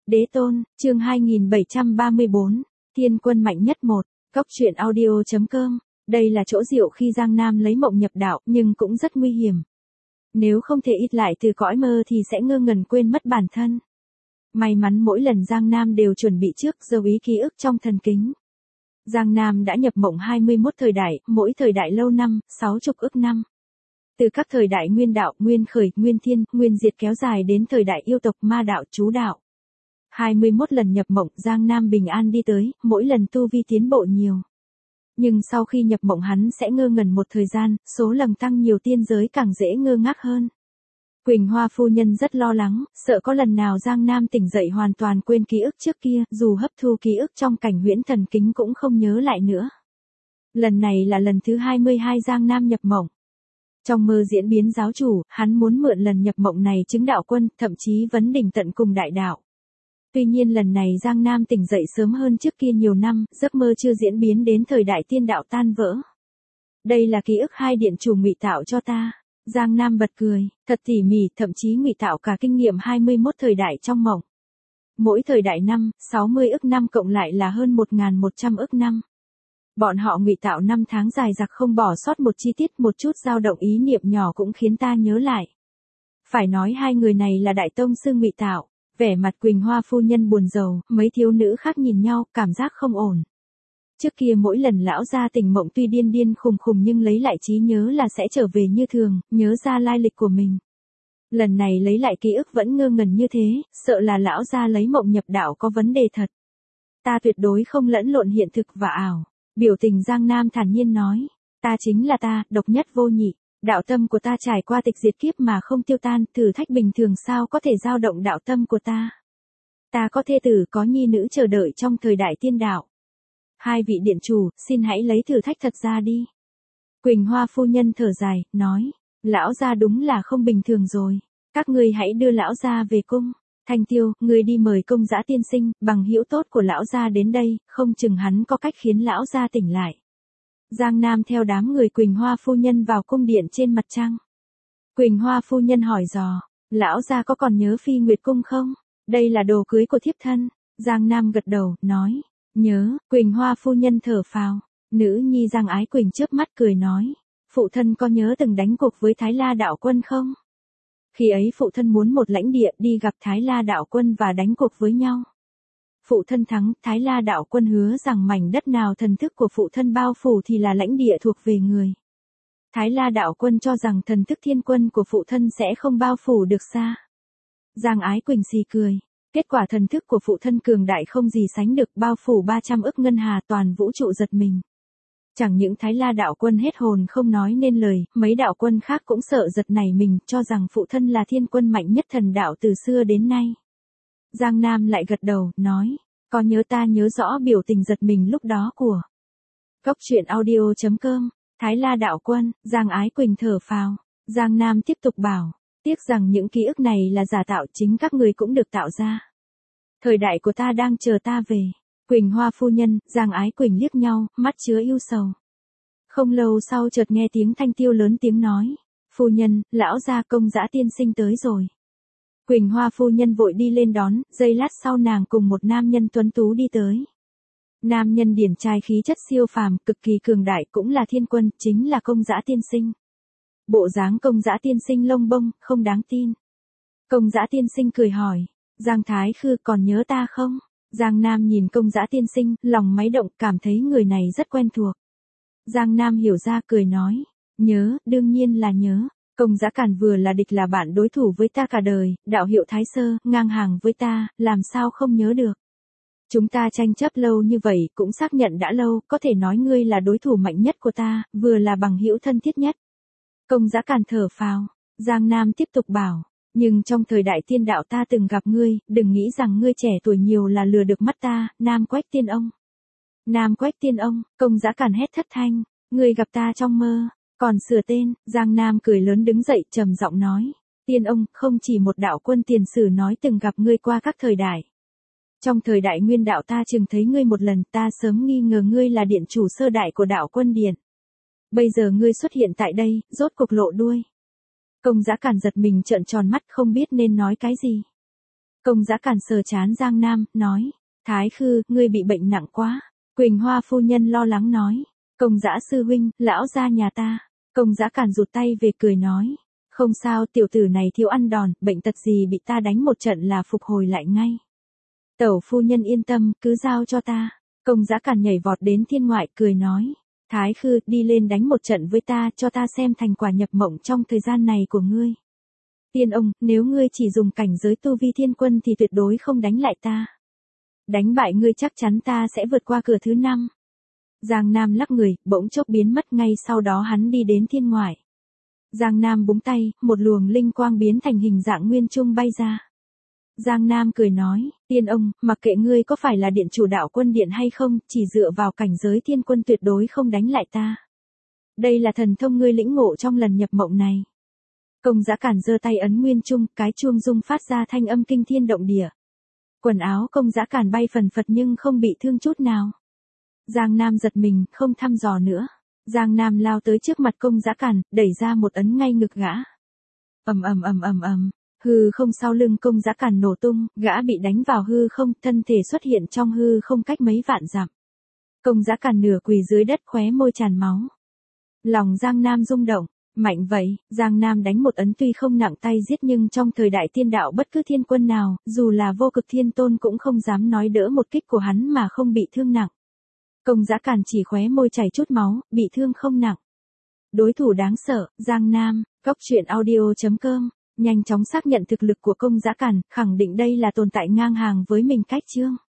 Đế tôn, chương 2734, Thiên quân mạnh nhất 1, Cóc truyện audio.com. Đây là chỗ diệu khi Giang Nam lấy mộng nhập đạo, nhưng cũng rất nguy hiểm. Nếu không thể ít lại từ cõi mơ thì sẽ ngơ ngẩn quên mất bản thân. May mắn mỗi lần Giang Nam đều chuẩn bị trước dấu ý ký ức trong thần kính. Giang Nam đã nhập mộng 21 thời đại, mỗi thời đại lâu năm, 60 ức năm. Từ các thời đại nguyên đạo, nguyên khởi, nguyên thiên, nguyên diệt kéo dài đến thời đại yêu tộc, ma đạo, chú đạo. 21 lần nhập mộng Giang Nam bình an đi tới, mỗi lần tu vi tiến bộ nhiều. Nhưng sau khi nhập mộng hắn sẽ ngơ ngẩn một thời gian, số lần tăng nhiều tiên giới càng dễ ngơ ngác hơn. Quỳnh Hoa phu nhân rất lo lắng, sợ có lần nào Giang Nam tỉnh dậy hoàn toàn quên ký ức trước kia, dù hấp thu ký ức trong cảnh huyễn thần kính cũng không nhớ lại nữa. Lần này là lần thứ 22 Giang Nam nhập mộng. Trong mơ diễn biến giáo chủ, hắn muốn mượn lần nhập mộng này chứng đạo quân, thậm chí vấn đỉnh tận cùng đại đạo. Tuy nhiên lần này Giang Nam tỉnh dậy sớm hơn trước kia nhiều năm, giấc mơ chưa diễn biến đến thời đại tiên đạo tan vỡ. Đây là ký ức hai điện chủ ngụy tạo cho ta. Giang Nam bật cười, thật tỉ mỉ, thậm chí ngụy tạo cả kinh nghiệm 21 thời đại trong mộng. Mỗi thời đại năm, 60 ức năm cộng lại là hơn 1.100 ức năm. Bọn họ ngụy tạo năm tháng dài dặc không bỏ sót một chi tiết, một chút dao động ý niệm nhỏ cũng khiến ta nhớ lại. Phải nói hai người này là đại tông sư ngụy tạo. Vẻ mặt Quỳnh Hoa phu nhân buồn rầu, mấy thiếu nữ khác nhìn nhau, cảm giác không ổn. Trước kia mỗi lần lão gia tỉnh mộng tuy điên điên khùng khùng nhưng lấy lại trí nhớ là sẽ trở về như thường, nhớ ra lai lịch của mình. Lần này lấy lại ký ức vẫn ngơ ngẩn như thế, sợ là lão gia lấy mộng nhập đạo có vấn đề thật. Ta tuyệt đối không lẫn lộn hiện thực và ảo. Biểu tình Giang Nam thản nhiên nói, ta chính là ta, độc nhất vô nhị. Đạo tâm của ta trải qua tịch diệt kiếp mà không tiêu tan, thử thách bình thường sao có thể dao động đạo tâm của ta. Ta có thê tử có nhi nữ chờ đợi trong thời đại tiên đạo. Hai vị điện chủ, xin hãy lấy thử thách thật ra đi. Quỳnh Hoa phu nhân thở dài, nói, lão gia đúng là không bình thường rồi. Các ngươi hãy đưa lão gia về cung. Thanh Tiêu, ngươi đi mời Công Dã tiên sinh, bằng hữu tốt của lão gia đến đây, không chừng hắn có cách khiến lão gia tỉnh lại. Giang Nam theo đám người Quỳnh Hoa phu nhân vào cung điện trên mặt trăng. Quỳnh Hoa phu nhân hỏi dò, lão gia có còn nhớ Phi Nguyệt cung không? Đây là đồ cưới của thiếp thân. Giang Nam gật đầu, nói, nhớ. Quỳnh Hoa phu nhân thở phào. Nữ nhi Giang Ái Quỳnh chớp mắt cười nói, phụ thân có nhớ từng đánh cuộc với Thái La đạo quân không? Khi ấy phụ thân muốn một lãnh địa đi gặp Thái La đạo quân và đánh cuộc với nhau. Phụ thân thắng, Thái La đạo quân hứa rằng mảnh đất nào thần thức của phụ thân bao phủ thì là lãnh địa thuộc về người. Thái La đạo quân cho rằng thần thức thiên quân của phụ thân sẽ không bao phủ được xa. Giang Ái Quỳnh xì cười. Kết quả thần thức của phụ thân cường đại không gì sánh được, bao phủ 300 ức ngân hà, toàn vũ trụ giật mình. Chẳng những Thái La đạo quân hết hồn không nói nên lời, mấy đạo quân khác cũng sợ giật nảy mình, cho rằng phụ thân là thiên quân mạnh nhất thần đạo từ xưa đến nay. Giang Nam lại gật đầu, nói, có nhớ, ta nhớ rõ biểu tình giật mình lúc đó của Cóc truyện audio.com. Thái La đạo quân. Giang Ái Quỳnh thở phào. Giang Nam tiếp tục bảo, tiếc rằng những ký ức này là giả tạo, chính các người cũng được tạo ra. Thời đại của ta đang chờ ta về. Quỳnh Hoa phu nhân, Giang Ái Quỳnh liếc nhau, mắt chứa yêu sầu. Không lâu sau chợt nghe tiếng Thanh Tiêu lớn tiếng nói, phu nhân, lão gia Công Dã tiên sinh tới rồi. Quỳnh Hoa phu nhân vội đi lên đón, giây lát sau nàng cùng một nam nhân tuấn tú đi tới. Nam nhân điển trai khí chất siêu phàm, cực kỳ cường đại, cũng là thiên quân, chính là Công Dã tiên sinh. Bộ dáng Công Dã tiên sinh lông bông, không đáng tin. Công Dã tiên sinh cười hỏi, Giang Thái Khư còn nhớ ta không? Giang Nam nhìn Công Dã tiên sinh, lòng máy động, cảm thấy người này rất quen thuộc. Giang Nam hiểu ra, cười nói, nhớ, đương nhiên là nhớ. Công Dã Càn vừa là địch là bạn đối thủ với ta cả đời, đạo hiệu Thái Sơ, ngang hàng với ta, làm sao không nhớ được. Chúng ta tranh chấp lâu như vậy, cũng xác nhận đã lâu, có thể nói ngươi là đối thủ mạnh nhất của ta, vừa là bằng hữu thân thiết nhất. Công Dã Càn thở phào. Giang Nam tiếp tục bảo, nhưng trong thời đại tiên đạo ta từng gặp ngươi, đừng nghĩ rằng ngươi trẻ tuổi nhiều là lừa được mắt ta, Nam Quách Tiên Ông. Nam Quách Tiên Ông. Công Dã Càn hét thất thanh, ngươi gặp ta trong mơ. Còn sửa tên. Giang Nam cười lớn đứng dậy, trầm giọng nói, Tiên Ông, không chỉ một đạo quân tiền sử nói từng gặp ngươi qua các thời đại. Trong thời đại nguyên đạo ta chừng thấy ngươi một lần, ta sớm nghi ngờ ngươi là điện chủ sơ đại của đạo quân điện. Bây giờ ngươi xuất hiện tại đây, rốt cuộc lộ đuôi. Công Dã Càn giật mình trợn tròn mắt, không biết nên nói cái gì. Công Dã Càn sờ trán Giang Nam, nói, Thái Khư, ngươi bị bệnh nặng quá. Quỳnh Hoa phu nhân lo lắng nói, Công Dã sư huynh, lão gia nhà ta. Công Dã Càn rụt tay về cười nói, không sao, tiểu tử này thiếu ăn đòn, bệnh tật gì bị ta đánh một trận là phục hồi lại ngay. Tẩu phu nhân yên tâm, cứ giao cho ta. Công Dã Càn nhảy vọt đến thiên ngoại, cười nói, Thái Khư, đi lên đánh một trận với ta, cho ta xem thành quả nhập mộng trong thời gian này của ngươi. Tiên ông, nếu ngươi chỉ dùng cảnh giới tu vi thiên quân thì tuyệt đối không đánh lại ta. Đánh bại ngươi chắc chắn ta sẽ vượt qua cửa thứ 5. Giang Nam lắc người, bỗng chốc biến mất, ngay sau đó hắn đi đến thiên ngoại. Giang Nam búng tay, một luồng linh quang biến thành hình dạng nguyên trung bay ra. Giang Nam cười nói, tiên ông, mặc kệ ngươi có phải là điện chủ đạo quân điện hay không, chỉ dựa vào cảnh giới thiên quân tuyệt đối không đánh lại ta. Đây là thần thông ngươi lĩnh ngộ trong lần nhập mộng này. Công Dã Càn giơ tay ấn nguyên trung, cái chuông rung phát ra thanh âm kinh thiên động địa. Quần áo Công Dã Càn bay phần phật nhưng không bị thương chút nào. Giang Nam giật mình, không thăm dò nữa. Giang Nam lao tới trước mặt Công Dã Càn, đẩy ra một ấn ngay ngực gã. Ầm ầm ầm ầm ầm, hư không sau lưng Công Dã Càn nổ tung, gã bị đánh vào hư không, thân thể xuất hiện trong hư không cách mấy vạn dặm. Công Dã Càn nửa quỳ dưới đất, khóe môi tràn máu. Lòng Giang Nam rung động, mạnh vậy, Giang Nam đánh một ấn tuy không nặng tay giết nhưng trong thời đại tiên đạo bất cứ thiên quân nào, dù là Vô Cực Thiên Tôn cũng không dám nói đỡ một kích của hắn mà không bị thương nặng. Công Dã Càn chỉ khóe môi chảy chút máu, bị thương không nặng. Đối thủ đáng sợ, Giang Nam, Cốc.truyện.audio.com, nhanh chóng xác nhận thực lực của Công Dã Càn, khẳng định đây là tồn tại ngang hàng với mình cách chương.